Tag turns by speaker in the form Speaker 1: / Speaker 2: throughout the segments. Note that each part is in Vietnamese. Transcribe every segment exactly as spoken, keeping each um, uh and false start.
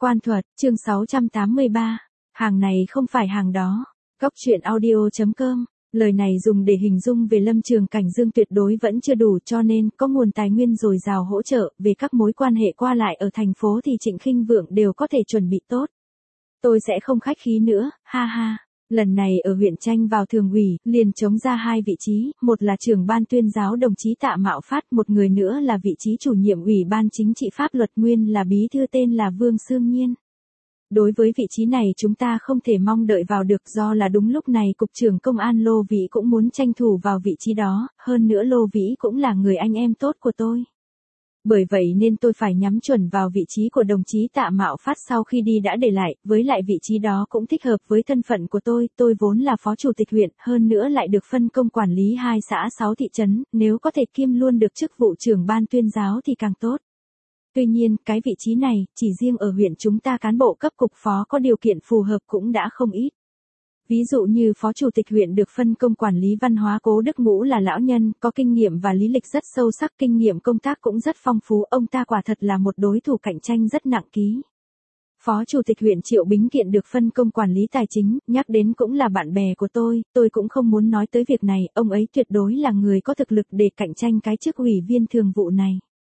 Speaker 1: Quan thuật, chương sáu trăm tám mươi ba. Hàng này không phải hàng đó. Góc truyện audio chấm com. Lời này dùng để hình dung về Lâm Trường Cảnh Dương tuyệt đối vẫn chưa đủ, cho nên có nguồn tài nguyên dồi dào hỗ trợ về các mối quan hệ qua lại ở thành phố thì Trịnh Khinh Vượng đều có thể chuẩn bị tốt. Tôi sẽ không khách khí nữa, ha ha. Lần này ở huyện tranh vào thường ủy, liền chống ra hai vị trí, một là trưởng ban tuyên giáo đồng chí Tạ Mạo Phát, một người nữa là vị trí chủ nhiệm ủy ban chính trị pháp luật, nguyên là bí thư tên là Vương Sương Nhiên. Đối với vị trí này chúng ta không thể mong đợi vào được, do là đúng lúc này Cục trưởng Công an Lô Vĩ cũng muốn tranh thủ vào vị trí đó, hơn nữa Lô Vĩ cũng là người anh em tốt của tôi. Bởi vậy nên tôi phải nhắm chuẩn vào vị trí của đồng chí Tạ Mạo Phát sau khi đi đã để lại, với lại vị trí đó cũng thích hợp với thân phận của tôi, tôi vốn là phó chủ tịch huyện, hơn nữa lại được phân công quản lý hai xã sáu thị trấn, nếu có thể kiêm luôn được chức vụ trưởng ban tuyên giáo thì càng tốt. Tuy nhiên, cái vị trí này, chỉ riêng ở huyện chúng ta cán bộ cấp cục phó có điều kiện phù hợp cũng đã không ít. Ví dụ như phó chủ tịch huyện được phân công quản lý văn hóa Cố Đức Ngũ là lão nhân, có kinh nghiệm và lý lịch rất sâu sắc, kinh nghiệm công tác cũng rất phong phú, ông ta quả thật là một đối thủ cạnh tranh rất nặng ký. Phó chủ tịch huyện Triệu Bính Kiện được phân công quản lý tài chính, nhắc đến cũng là bạn bè của tôi, tôi cũng không muốn nói tới việc này, ông ấy tuyệt đối là người có thực lực để cạnh tranh cái chức ủy viên thường vụ này.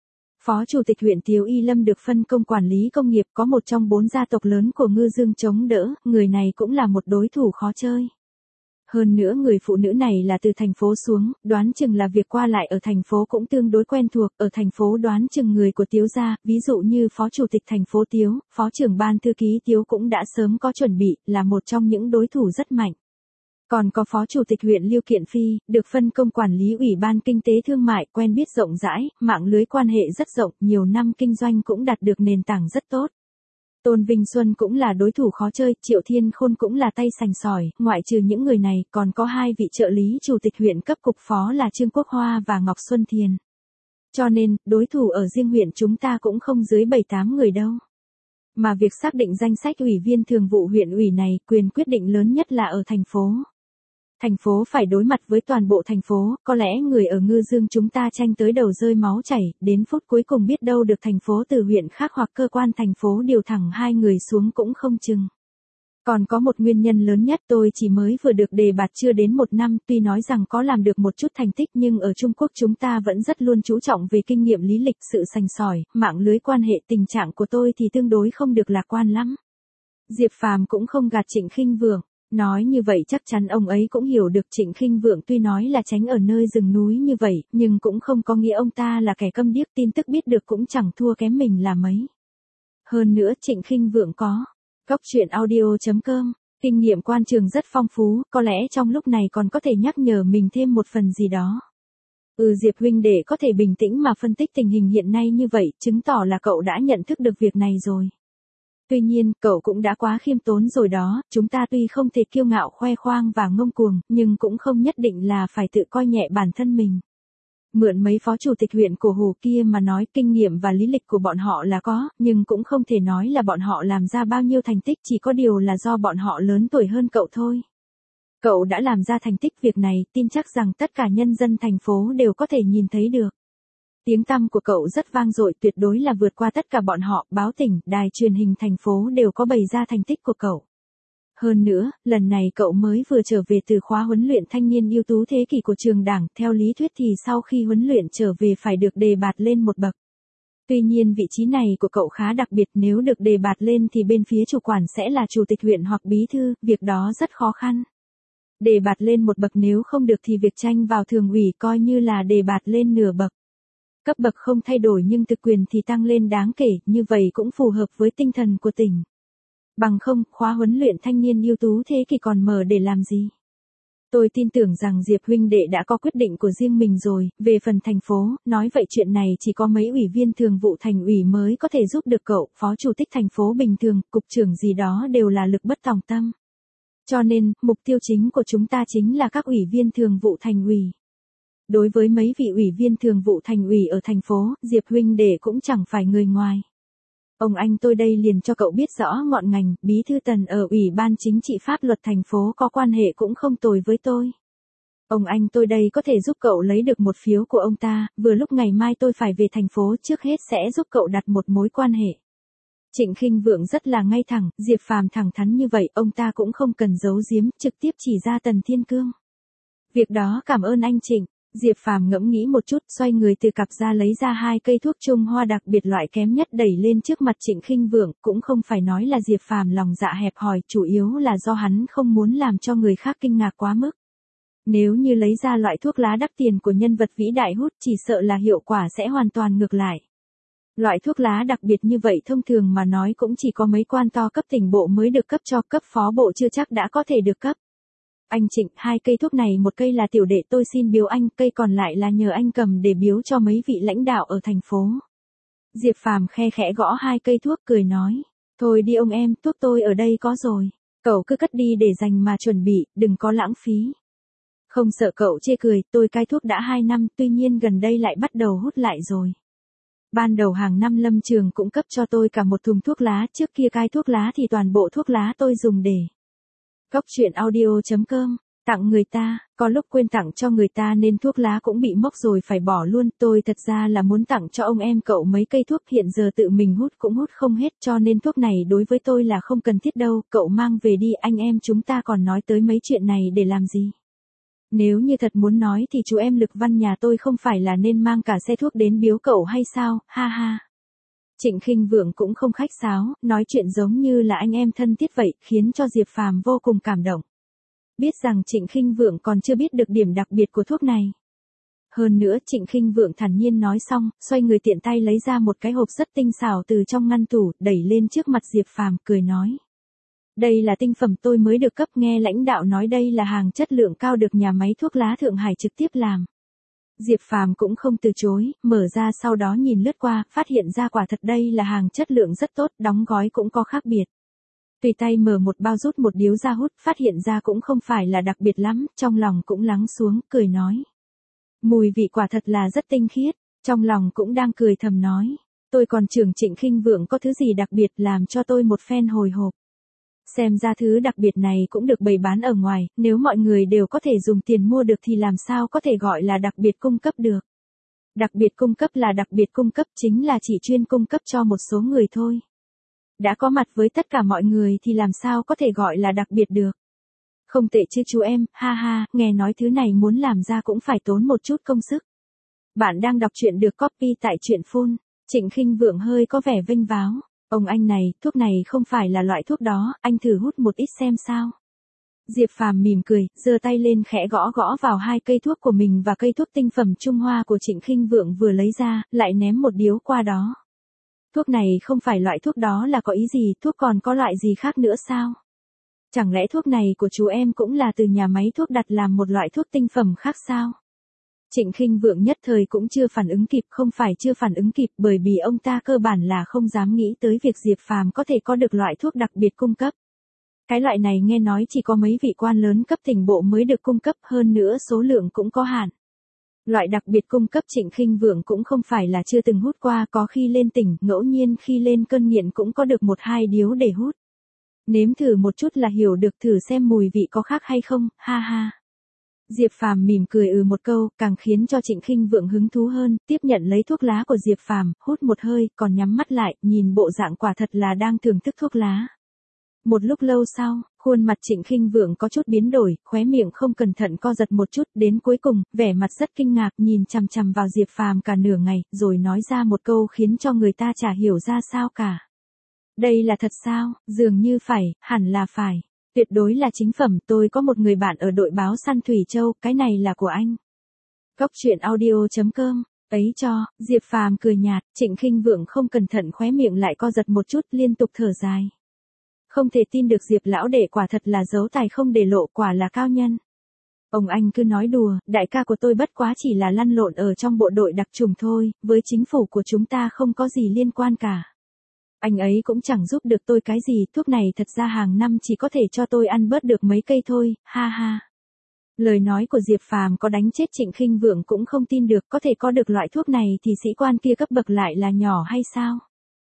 Speaker 1: Phó Chủ tịch huyện Tiếu Y Lâm được phân công quản lý công nghiệp, có một trong bốn gia tộc lớn của Ngư Dương chống đỡ, người này cũng là một đối thủ khó chơi. Hơn nữa người phụ nữ này là từ thành phố xuống, đoán chừng là việc qua lại ở thành phố cũng tương đối quen thuộc, ở thành phố đoán chừng người của Tiếu gia, ví dụ như Phó Chủ tịch thành phố Tiếu, Phó trưởng ban thư ký Tiếu cũng đã sớm có chuẩn bị, là một trong những đối thủ rất mạnh. Còn có Phó Chủ tịch huyện Lưu Kiện Phi, được phân công quản lý Ủy ban Kinh tế Thương mại, quen biết rộng rãi, mạng lưới quan hệ rất rộng, nhiều năm kinh doanh cũng đạt được nền tảng rất tốt. Tôn Vinh Xuân cũng là đối thủ khó chơi, Triệu Thiên Khôn cũng là tay sành sỏi, ngoại trừ những người này, còn có hai vị trợ lý chủ tịch huyện cấp cục phó là Trương Quốc Hoa và Ngọc Xuân Thiền. Cho nên, đối thủ ở riêng huyện chúng ta cũng không dưới bảy tám người đâu. Mà việc xác định danh sách ủy viên thường vụ huyện ủy này, quyền quyết định lớn nhất là ở thành phố. Thành phố phải đối mặt với toàn bộ thành phố, có lẽ người ở Ngư Dương chúng ta tranh tới đầu rơi máu chảy, đến phút cuối cùng biết đâu được thành phố từ huyện khác hoặc cơ quan thành phố điều thẳng hai người xuống cũng không chừng. Còn có một nguyên nhân lớn nhất, tôi chỉ mới vừa được đề bạt chưa đến một năm, tuy nói rằng có làm được một chút thành tích nhưng ở Trung Quốc chúng ta vẫn rất luôn chú trọng về kinh nghiệm lý lịch, sự sành sỏi, mạng lưới quan hệ, tình trạng của tôi thì tương đối không được lạc quan lắm. Diệp Phàm cũng không gạt Trịnh Khinh Vượng. Nói như vậy chắc chắn ông ấy cũng hiểu được Trịnh Khinh Vượng tuy nói là tránh ở nơi rừng núi như vậy, nhưng cũng không có nghĩa ông ta là kẻ câm điếc, tin tức biết được cũng chẳng thua kém mình là mấy. Hơn nữa Trịnh Khinh Vượng có góc truyện audio chấm com, kinh nghiệm quan trường rất phong phú, có lẽ trong lúc này còn có thể nhắc nhở mình thêm một phần gì đó. Ừ, Diệp huynh đệ có thể bình tĩnh mà phân tích tình hình hiện nay như vậy, chứng tỏ là cậu đã nhận thức được việc này rồi. Tuy nhiên, cậu cũng đã quá khiêm tốn rồi đó, chúng ta tuy không thể kiêu ngạo khoe khoang và ngông cuồng, nhưng cũng không nhất định là phải tự coi nhẹ bản thân mình. Mượn mấy phó chủ tịch huyện cổ hủ kia mà nói, kinh nghiệm và lý lịch của bọn họ là có, nhưng cũng không thể nói là bọn họ làm ra bao nhiêu thành tích, chỉ có điều là do bọn họ lớn tuổi hơn cậu thôi. Cậu đã làm ra thành tích, việc này, tin chắc rằng tất cả nhân dân thành phố đều có thể nhìn thấy được. Tiếng tăm của cậu rất vang dội, tuyệt đối là vượt qua tất cả bọn họ, báo tỉnh, đài truyền hình thành phố đều có bày ra thành tích của cậu. Hơn nữa, lần này cậu mới vừa trở về từ khóa huấn luyện thanh niên ưu tú thế kỷ của trường đảng, theo lý thuyết thì sau khi huấn luyện trở về phải được đề bạt lên một bậc. Tuy nhiên vị trí này của cậu khá đặc biệt, nếu được đề bạt lên thì bên phía chủ quản sẽ là chủ tịch huyện hoặc bí thư, việc đó rất khó khăn. Đề bạt lên một bậc nếu không được thì việc tranh vào thường ủy coi như là đề bạt lên nửa bậc. Cấp bậc không thay đổi nhưng thực quyền thì tăng lên đáng kể, như vậy cũng phù hợp với tinh thần của tỉnh. Bằng không, khóa huấn luyện thanh niên ưu tú thế kỷ còn mở để làm gì? Tôi tin tưởng rằng Diệp huynh đệ đã có quyết định của riêng mình rồi, về phần thành phố, nói vậy chuyện này chỉ có mấy ủy viên thường vụ thành ủy mới có thể giúp được cậu, phó chủ tịch thành phố bình thường, cục trưởng gì đó đều là lực bất tòng tâm. Cho nên, mục tiêu chính của chúng ta chính là các ủy viên thường vụ thành ủy. Đối với mấy vị ủy viên thường vụ thành ủy ở thành phố, Diệp huynh đệ cũng chẳng phải người ngoài. Ông anh tôi đây liền cho cậu biết rõ ngọn ngành, bí thư Tần ở Ủy ban Chính trị Pháp luật thành phố có quan hệ cũng không tồi với tôi. Ông anh tôi đây có thể giúp cậu lấy được một phiếu của ông ta, vừa lúc ngày mai tôi phải về thành phố, trước hết sẽ giúp cậu đặt một mối quan hệ. Trịnh Khinh Vượng rất là ngay thẳng, Diệp Phàm thẳng thắn như vậy, ông ta cũng không cần giấu giếm, trực tiếp chỉ ra Tần Thiên Cương. Việc đó cảm ơn anh Trịnh. Diệp Phàm ngẫm nghĩ một chút, xoay người từ cặp ra lấy ra hai cây thuốc Trung Hoa đặc biệt loại kém nhất đẩy lên trước mặt Trịnh Khinh Vượng, cũng không phải nói là Diệp Phàm lòng dạ hẹp hòi, chủ yếu là do hắn không muốn làm cho người khác kinh ngạc quá mức. Nếu như lấy ra loại thuốc lá đắt tiền của nhân vật vĩ đại hút, chỉ sợ là hiệu quả sẽ hoàn toàn ngược lại. Loại thuốc lá đặc biệt như vậy thông thường mà nói cũng chỉ có mấy quan to cấp tỉnh bộ mới được cấp cho, cấp phó bộ chưa chắc đã có thể được cấp. Anh Trịnh, hai cây thuốc này một cây là tiểu đệ tôi xin biếu anh, cây còn lại là nhờ anh cầm để biếu cho mấy vị lãnh đạo ở thành phố. Diệp Phàm khe khẽ gõ hai cây thuốc cười nói, thôi đi ông em, thuốc tôi ở đây có rồi. Cậu cứ cất đi để dành mà chuẩn bị, đừng có lãng phí. Không sợ cậu chê cười, tôi cai thuốc đã hai năm, tuy nhiên gần đây lại bắt đầu hút lại rồi. Ban đầu hàng năm Lâm Trường cũng cấp cho tôi cả một thùng thuốc lá, trước kia cai thuốc lá thì toàn bộ thuốc lá tôi dùng để. Góc chuyện audio chấm com, tặng người ta, có lúc quên tặng cho người ta nên thuốc lá cũng bị mốc rồi phải bỏ luôn, tôi thật ra là muốn tặng cho ông em cậu mấy cây thuốc, hiện giờ tự mình hút cũng hút không hết cho nên thuốc này đối với tôi là không cần thiết đâu, cậu mang về đi, anh em chúng ta còn nói tới mấy chuyện này để làm gì. Nếu như thật muốn nói thì chú em Lực Văn nhà tôi không phải là nên mang cả xe thuốc đến biếu cậu hay sao, ha ha. Trịnh Khinh Vượng cũng không khách sáo, nói chuyện giống như là anh em thân thiết vậy, khiến cho Diệp Phàm vô cùng cảm động. Biết rằng Trịnh Khinh Vượng còn chưa biết được điểm đặc biệt của thuốc này. Hơn nữa Trịnh Khinh Vượng thản nhiên nói xong, xoay người tiện tay lấy ra một cái hộp rất tinh xảo từ trong ngăn tủ, đẩy lên trước mặt Diệp Phàm, cười nói. Đây là tinh phẩm tôi mới được cấp, nghe lãnh đạo nói đây là hàng chất lượng cao được nhà máy thuốc lá Thượng Hải trực tiếp làm. Diệp Phàm cũng không từ chối, mở ra sau đó nhìn lướt qua, phát hiện ra quả thật đây là hàng chất lượng rất tốt, đóng gói cũng có khác biệt. Tùy tay mở một bao rút một điếu ra hút, phát hiện ra cũng không phải là đặc biệt lắm, trong lòng cũng lắng xuống, cười nói. Mùi vị quả thật là rất tinh khiết, trong lòng cũng đang cười thầm nói. Tôi còn tưởng Trịnh Khinh Vượng có thứ gì đặc biệt làm cho tôi một phen hồi hộp. Xem ra thứ đặc biệt này cũng được bày bán ở ngoài, nếu mọi người đều có thể dùng tiền mua được thì làm sao có thể gọi là đặc biệt cung cấp được. Đặc biệt cung cấp là đặc biệt cung cấp, chính là chỉ chuyên cung cấp cho một số người thôi. Đã có mặt với tất cả mọi người thì làm sao có thể gọi là đặc biệt được. Không tệ chứ chú em, ha ha, nghe nói thứ này muốn làm ra cũng phải tốn một chút công sức. Bạn đang đọc truyện được copy tại truyện phone. Trịnh Khinh Vượng hơi có vẻ vênh váo. Ông anh này, thuốc này không phải là loại thuốc đó, anh thử hút một ít xem sao. Diệp Phàm mỉm cười, giơ tay lên khẽ gõ gõ vào hai cây thuốc của mình và cây thuốc tinh phẩm Trung Hoa của Trịnh Khinh Vượng vừa lấy ra, lại ném một điếu qua đó. Thuốc này không phải loại thuốc đó là có ý gì, thuốc còn có loại gì khác nữa sao? Chẳng lẽ thuốc này của chú em cũng là từ nhà máy thuốc đặt làm một loại thuốc tinh phẩm khác sao? Trịnh Khinh Vượng nhất thời cũng chưa phản ứng kịp, không phải chưa phản ứng kịp bởi vì ông ta cơ bản là không dám nghĩ tới việc Diệp Phàm có thể có được loại thuốc đặc biệt cung cấp. Cái loại này nghe nói chỉ có mấy vị quan lớn cấp tỉnh bộ mới được cung cấp, hơn nữa số lượng cũng có hạn. Loại đặc biệt cung cấp Trịnh Khinh Vượng cũng không phải là chưa từng hút qua, có khi lên tỉnh, ngẫu nhiên khi lên cơn nghiện cũng có được một hai điếu để hút. Nếm thử một chút là hiểu được, thử xem mùi vị có khác hay không, ha ha. Diệp Phàm mỉm cười ừ một câu, càng khiến cho Trịnh Khinh Vượng hứng thú hơn, tiếp nhận lấy thuốc lá của Diệp Phàm, hút một hơi, còn nhắm mắt lại, nhìn bộ dạng quả thật là đang thưởng thức thuốc lá. Một lúc lâu sau, khuôn mặt Trịnh Khinh Vượng có chút biến đổi, khóe miệng không cẩn thận co giật một chút, đến cuối cùng, vẻ mặt rất kinh ngạc, nhìn chằm chằm vào Diệp Phàm cả nửa ngày, rồi nói ra một câu khiến cho người ta chả hiểu ra sao cả. Đây là thật sao? Dường như phải, hẳn là phải. Tuyệt đối là chính phẩm, tôi có một người bạn ở đội báo săn Thủy Châu, cái này là của anh. Góc chuyện audio chấm com, ấy cho, Diệp Phàm cười nhạt, Trịnh Khinh Vượng không cẩn thận khóe miệng lại co giật một chút, liên tục thở dài. Không thể tin được Diệp lão đệ quả thật là giấu tài không để lộ, quả là cao nhân. Ông anh cứ nói đùa, đại ca của tôi bất quá chỉ là lăn lộn ở trong bộ đội đặc trùng thôi, với chính phủ của chúng ta không có gì liên quan cả. Anh ấy cũng chẳng giúp được tôi cái gì, thuốc này thật ra hàng năm chỉ có thể cho tôi ăn bớt được mấy cây thôi, ha ha. Lời nói của Diệp Phàm có đánh chết Trịnh Khinh Vượng cũng không tin được, có thể có được loại thuốc này thì sĩ quan kia cấp bậc lại là nhỏ hay sao?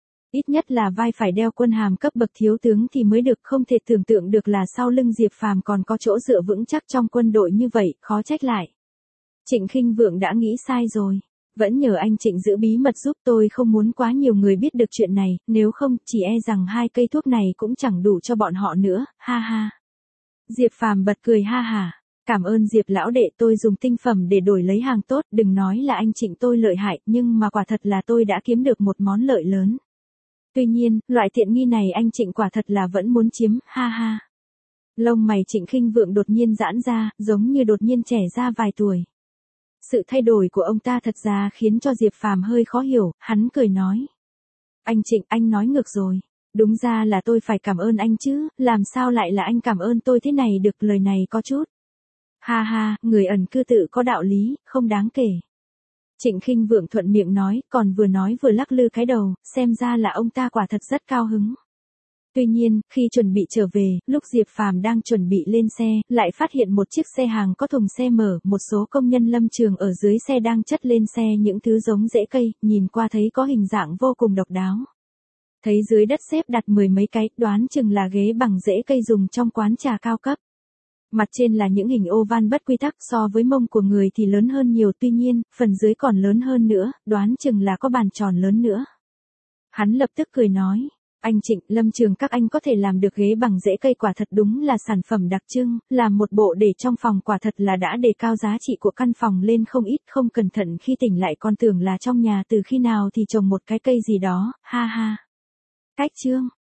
Speaker 1: Ít nhất là vai phải đeo quân hàm cấp bậc thiếu tướng thì mới được, không thể tưởng tượng được là sau lưng Diệp Phàm còn có chỗ dựa vững chắc trong quân đội như vậy, khó trách lại. Trịnh Khinh Vượng đã nghĩ sai rồi. Vẫn nhờ anh Trịnh giữ bí mật giúp, tôi không muốn quá nhiều người biết được chuyện này, nếu không, chỉ e rằng hai cây thuốc này cũng chẳng đủ cho bọn họ nữa, ha ha. Diệp Phàm bật cười ha hả. Cảm ơn Diệp lão đệ, tôi dùng tinh phẩm để đổi lấy hàng tốt, đừng nói là anh Trịnh tôi lợi hại, nhưng mà quả thật là tôi đã kiếm được một món lợi lớn. Tuy nhiên, loại tiện nghi này anh Trịnh quả thật là vẫn muốn chiếm, ha ha. Lông mày Trịnh Khinh Vượng đột nhiên giãn ra, giống như đột nhiên trẻ ra vài tuổi. Sự thay đổi của ông ta thật ra khiến cho Diệp Phàm hơi khó hiểu, hắn cười nói. Anh Trịnh, anh nói ngược rồi. Đúng ra là tôi phải cảm ơn anh chứ, làm sao lại là anh cảm ơn tôi thế này được, lời này có chút. Ha ha, người ẩn cư tự có đạo lý, không đáng kể. Trịnh Khinh Vượng thuận miệng nói, còn vừa nói vừa lắc lư cái đầu, xem ra là ông ta quả thật rất cao hứng. Tuy nhiên, khi chuẩn bị trở về, lúc Diệp Phàm đang chuẩn bị lên xe, lại phát hiện một chiếc xe hàng có thùng xe mở, một số công nhân lâm trường ở dưới xe đang chất lên xe những thứ giống rễ cây, nhìn qua thấy có hình dạng vô cùng độc đáo. Thấy dưới đất xếp đặt mười mấy cái, đoán chừng là ghế bằng rễ cây dùng trong quán trà cao cấp. Mặt trên là những hình oval bất quy tắc, so với mông của người thì lớn hơn nhiều, tuy nhiên, phần dưới còn lớn hơn nữa, đoán chừng là có bàn tròn lớn nữa. Hắn lập tức cười nói, anh Trịnh, lâm trường các anh có thể làm được ghế bằng rễ cây quả thật đúng là sản phẩm đặc trưng, làm một bộ để trong phòng quả thật là đã đề cao giá trị của căn phòng lên không ít, không cẩn thận khi tỉnh lại còn tưởng là trong nhà từ khi nào thì trồng một cái cây gì đó, ha ha. Cách chương